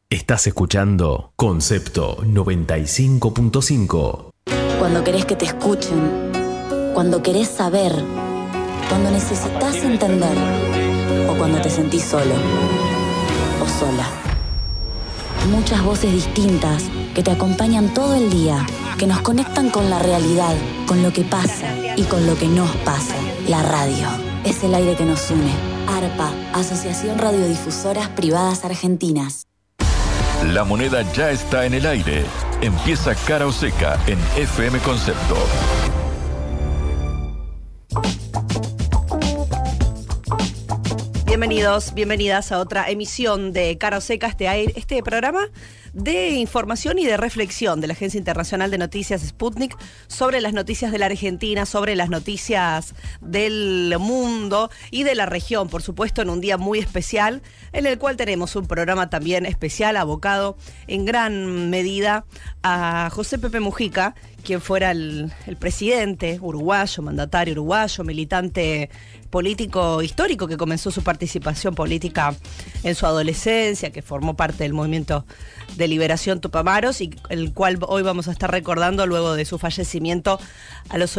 Estás escuchando Concepto 95.5. Cuando querés que te escuchen, cuando querés saber, cuando necesitas entender o cuando te sentís solo o sola. Muchas voces distintas que te acompañan todo el día, que nos conectan con la realidad, con lo que pasa y con lo que nos pasa. La radio es el aire que nos une. ARPA, Asociación Radiodifusoras Privadas Argentinas. La moneda ya está en el aire. Empieza Cara o Seca en FM Concepto. Bienvenidos, bienvenidas a otra emisión de Cara o Seca, este programa de información y de reflexión de la Agencia Internacional de Noticias Sputnik sobre las noticias de la Argentina, sobre las noticias del mundo y de la región, por supuesto, en un día muy especial, en el cual tenemos un programa también especial abocado en gran medida a José Pepe Mujica, quien fuera el presidente uruguayo, mandatario uruguayo, militante político histórico que comenzó su participación política en su adolescencia, que formó parte del movimiento de liberación Tupamaros y el cual hoy vamos a estar recordando luego de su fallecimiento a los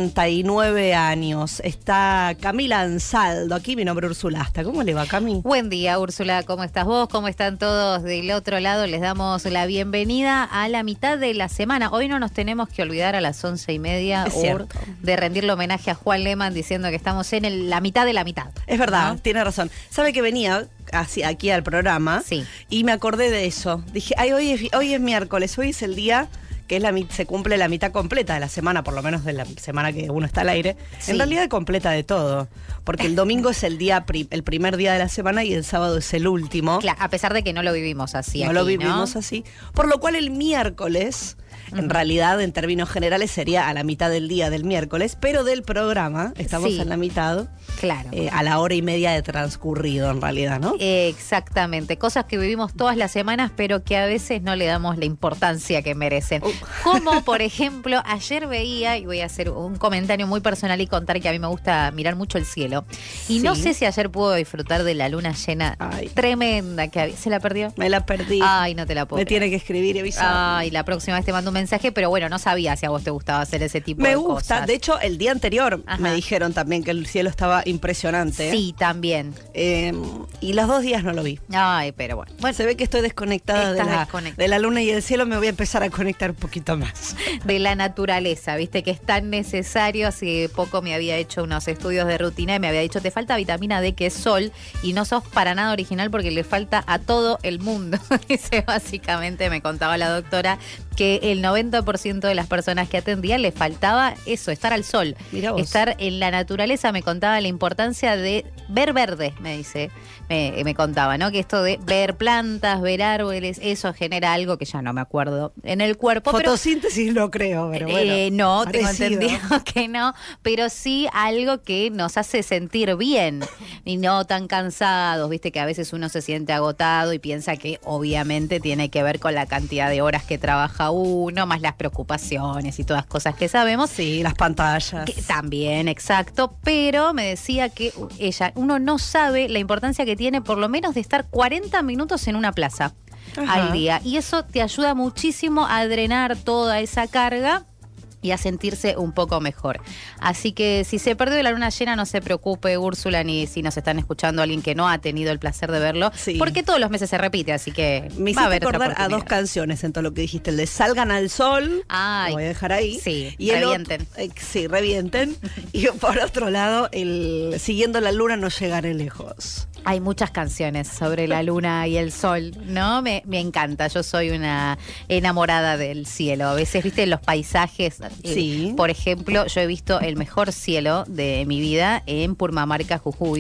89 años. Está Camila Ansaldo, aquí mi nombre es Úrsula Asta. ¿Cómo le va, Cami? Buen día, Úrsula, ¿cómo estás vos? ¿Cómo están todos del otro lado? Les damos la bienvenida a la mitad de la semana. Hoy no nos tenemos que olvidar a las 11:30 de rendirle homenaje a Juan Lehmann diciendo que estamos en la mitad de la mitad. Es verdad, ¿no? Tiene razón. ¿Sabe que venía aquí al programa? Sí. Y me acordé de eso. Dije, hoy es miércoles, hoy es el día que se cumple la mitad completa de la semana, por lo menos de la semana que uno está al aire. Sí. En realidad completa de todo, porque el domingo es el primer día de la semana y el sábado es el último. Claro, a pesar de que no lo vivimos así. No aquí, lo vivimos así. Por lo cual el miércoles, en realidad, en términos generales, sería a la mitad del día del miércoles, pero del programa estamos en la mitad. Claro. A la hora y media de transcurrido, en realidad, ¿no? Exactamente. Cosas que vivimos todas las semanas, pero que a veces no le damos la importancia que merecen. Como, por ejemplo, ayer veía, y voy a hacer un comentario muy personal y contar que a mí me gusta mirar mucho el cielo. Y no sé si ayer pudo disfrutar de la luna llena tremenda que había. ¿Se la perdió? Me la perdí. Ay, no te la puedo. Me tiene que escribir y avisar. Ay, la próxima vez te mando un mensaje, pero bueno, no sabía si a vos te gustaba hacer ese tipo de cosas. Me gusta. De hecho, el día anterior me dijeron también que el cielo estaba impresionante. Sí, también. Y los 2 días no lo vi. Ay, pero bueno. Se ve que estoy desconectada de la luna y el cielo. Me voy a empezar a conectar un poquito más. De la naturaleza, viste que es tan necesario. Hace poco me había hecho unos estudios de rutina y me había dicho, te falta vitamina D, que es sol, y no sos para nada original porque le falta a todo el mundo. Dice, básicamente me contaba la doctora que el 90% de las personas que atendía le faltaba eso, estar al sol, estar en la naturaleza. Me contaba la importancia de ver verde, me dice, me contaba, ¿no? Que esto de ver plantas, ver árboles, eso genera algo que ya no me acuerdo en el cuerpo. Fotosíntesis no creo, pero bueno. No, parecido. Tengo entendido que no, pero sí algo que nos hace sentir bien y no tan cansados, viste que a veces uno se siente agotado y piensa que obviamente tiene que ver con la cantidad de horas que trabaja uno, más las preocupaciones y todas cosas que sabemos. Sí, las pantallas. También, exacto, pero me decía que uno no sabe la importancia que tiene por lo menos de estar 40 minutos en una plaza al día. Y eso te ayuda muchísimo a drenar toda esa carga y a sentirse un poco mejor. Así que si se perdió la luna llena, no se preocupe, Úrsula, ni si nos están escuchando alguien que no ha tenido el placer de verlo, porque todos los meses se repite, así que me hiciste acordar a 2 canciones en todo lo que dijiste. El de Salgan al Sol, lo voy a dejar ahí. Sí, y revienten. Revienten. Y por otro lado, el Siguiendo la luna no llegaré lejos. Hay muchas canciones sobre la luna y el sol, ¿no? Me encanta. Yo soy una enamorada del cielo. A veces, viste, los paisajes. Por ejemplo, yo he visto el mejor cielo de mi vida en Purmamarca, Jujuy.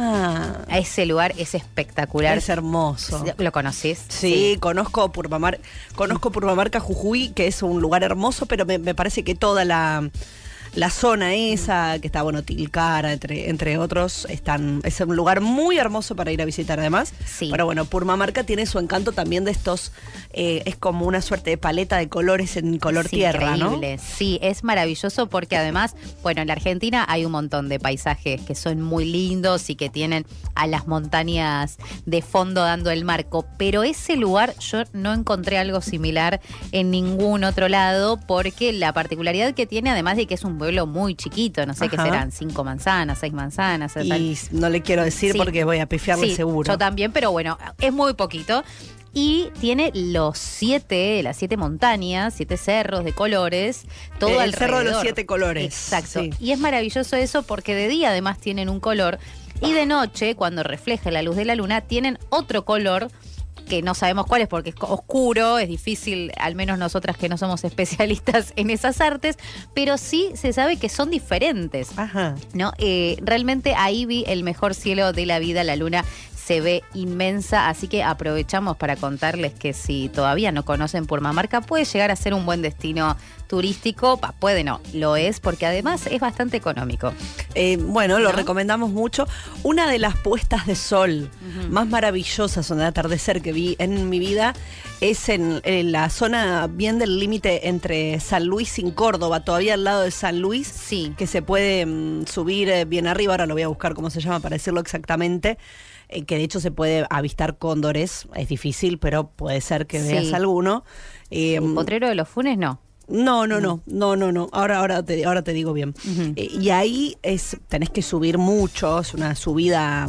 Ese lugar es espectacular. Es hermoso. ¿Lo conocés? Sí, conozco Purmamarca, Jujuy, que es un lugar hermoso, pero me parece que toda la la zona esa, que está, bueno, Tilcara, entre otros, es un lugar muy hermoso para ir a visitar además. Sí. Pero bueno, Purmamarca tiene su encanto también de estos, es como una suerte de paleta de colores en color tierra, increíble. ¿no? Sí, es maravilloso porque además, bueno, en la Argentina hay un montón de paisajes que son muy lindos y que tienen a las montañas de fondo dando el marco, pero ese lugar yo no encontré algo similar en ningún otro lado porque la particularidad que tiene, además de que es un pueblo muy chiquito, no sé qué serán, 5 manzanas, 6 manzanas. Y no le quiero decir porque voy a pifiarle seguro. Yo también, pero bueno, es muy poquito. Y tiene las 7 montañas, 7 cerros de colores, todo alrededor. El cerro de los 7 colores. Exacto. Sí. Y es maravilloso eso porque de día además tienen un color y de noche, cuando refleja la luz de la luna, tienen otro color que no sabemos cuál es porque es oscuro, es difícil, al menos nosotras que no somos especialistas en esas artes, pero sí se sabe que son diferentes. Ajá. ¿No? Realmente ahí vi el mejor cielo de la vida, la luna se ve inmensa, así que aprovechamos para contarles que si todavía no conocen Purmamarca, puede llegar a ser un buen destino turístico, puede no, lo es, porque además es bastante económico. Bueno, lo recomendamos mucho. Una de las puestas de sol más maravillosas o de atardecer que vi en mi vida es en la zona bien del límite entre San Luis y Córdoba, todavía al lado de San Luis, Sí. que se puede subir bien arriba, ahora lo voy a buscar cómo se llama para decirlo exactamente, que de hecho se puede avistar cóndores, es difícil, pero puede ser que veas alguno. ¿El Potrero de los Funes no? No. Ahora te digo bien. Y ahí tenés que subir mucho, es una subida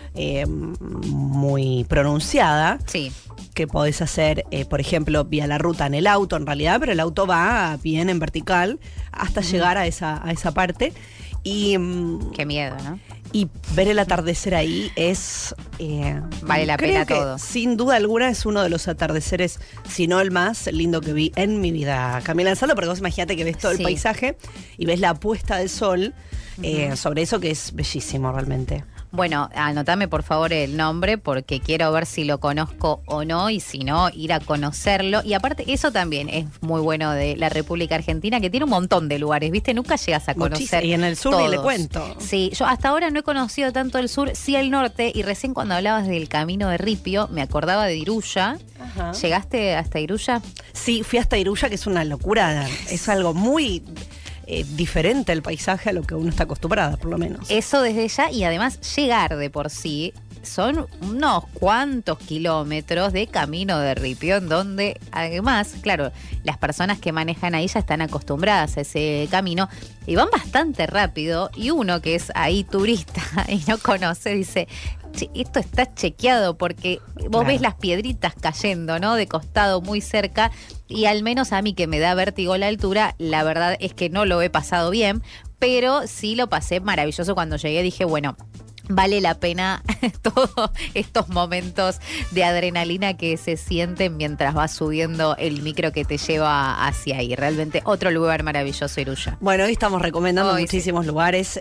muy pronunciada. Sí. Que podés hacer, por ejemplo, vía la ruta en el auto, en realidad, pero el auto va bien en vertical hasta llegar a esa parte. Y, qué miedo, ¿no? Y ver el atardecer ahí vale la pena que, todo. sin duda alguna es uno de los atardeceres, si no el más lindo que vi en mi vida. Camila Ansaldo, porque vos imagínate que ves todo el paisaje y ves la puesta del sol sobre eso que es bellísimo realmente. Bueno, anotame por favor el nombre porque quiero ver si lo conozco o no y si no, ir a conocerlo. Y aparte, eso también es muy bueno de la República Argentina, que tiene un montón de lugares, ¿viste? Nunca llegas a conocer. Y en el sur todos. ni le cuento. Sí, yo hasta ahora no he conocido tanto el sur, sí el norte, y recién cuando hablabas del camino de Ripio, me acordaba de Iruya. Ajá. ¿Llegaste hasta Iruya? Sí, fui hasta Iruya, que es una locura. Es algo muy diferente el paisaje a lo que uno está acostumbrada, por lo menos. Eso desde ya, y además llegar de por sí son unos cuantos kilómetros de camino de Ripio, en donde además, claro, las personas que manejan ahí ya están acostumbradas a ese camino y van bastante rápido, y uno que es ahí turista y no conoce dice: esto está chequeado, porque vos ves las piedritas cayendo, ¿no? De costado, muy cerca, y al menos a mí, que me da vértigo la altura, la verdad es que no lo he pasado bien, pero sí lo pasé maravilloso cuando llegué. Dije, bueno, vale la pena todos estos momentos de adrenalina que se sienten mientras vas subiendo el micro que te lleva hacia ahí. Realmente otro lugar maravilloso, Iruya. Bueno, hoy estamos recomendando muchísimos lugares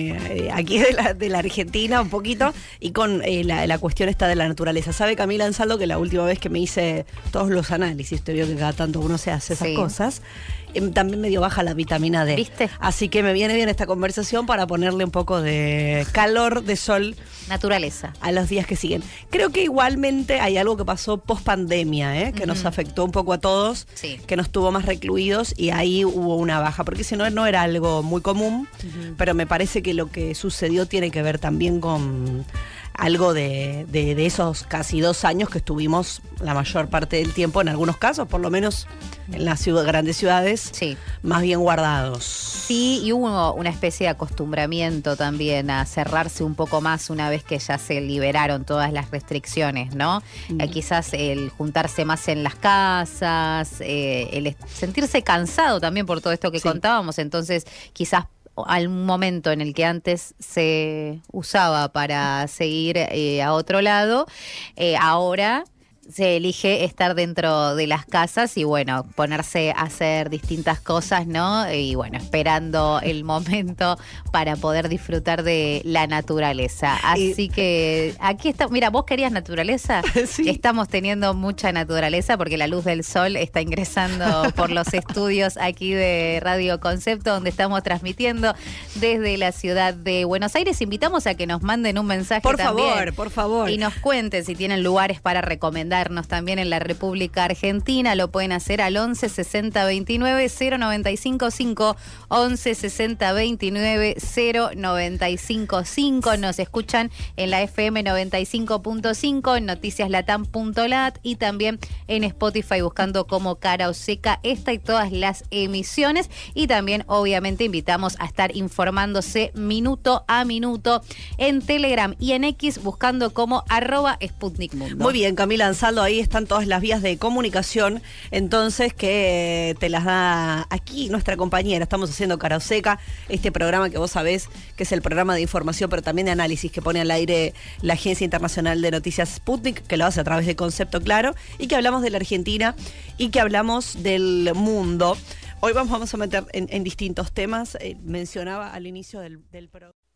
aquí de la Argentina un poquito, y con la cuestión esta de la naturaleza. ¿Sabe Camila Ansaldo que la última vez que me hice todos los análisis, usted vio que cada tanto uno se hace esas cosas, también me dio baja la vitamina D? ¿Viste? Así que me viene bien esta conversación para ponerle un poco de calor, de sol, naturaleza a los días que siguen. Creo que igualmente hay algo que pasó post pandemia, que nos afectó un poco a todos, que nos tuvo más recluidos, y ahí hubo una baja, porque si no, no era algo muy común, pero me parece que lo que sucedió tiene que ver también con algo de esos casi 2 años que estuvimos la mayor parte del tiempo, en algunos casos, por lo menos en las grandes ciudades, más bien guardados. Sí, y hubo una especie de acostumbramiento también a cerrarse un poco más una vez que ya se liberaron todas las restricciones, ¿no? Quizás el juntarse más en las casas, el sentirse cansado también por todo esto que contábamos, entonces quizás al momento en el que antes se usaba para seguir a otro lado, ahora se elige estar dentro de las casas y bueno, ponerse a hacer distintas cosas, ¿no? Y bueno, esperando el momento para poder disfrutar de la naturaleza. Así que aquí está, mira, vos querías naturaleza, Sí. Estamos teniendo mucha naturaleza porque la luz del sol está ingresando por los estudios aquí de Radio Concepto, donde estamos transmitiendo desde la ciudad de Buenos Aires. Invitamos a que nos manden un mensaje Por también. favor, por favor. Y nos cuenten si tienen lugares para recomendarnos también en la República Argentina. Lo pueden hacer al 11 60 29 0955, 11 60 29 0955. Nos escuchan en la FM 95.5, en noticiaslatam.lat y también en Spotify buscando como Cara o Seca esta y todas las emisiones. Y también obviamente invitamos a estar informándose minuto a minuto en Telegram y en X buscando como @SputnikMundo. Muy bien, Camila Ansaldo, ahí están todas las vías de comunicación, entonces que te las da aquí nuestra compañera. Estamos haciendo Cara o Seca, este programa que vos sabés que es el programa de información, pero también de análisis que pone al aire la Agencia Internacional de Noticias Sputnik, que lo hace a través de Concepto Claro, y que hablamos de la Argentina y que hablamos del mundo. Hoy vamos a meter en distintos temas. Mencionaba al inicio del programa.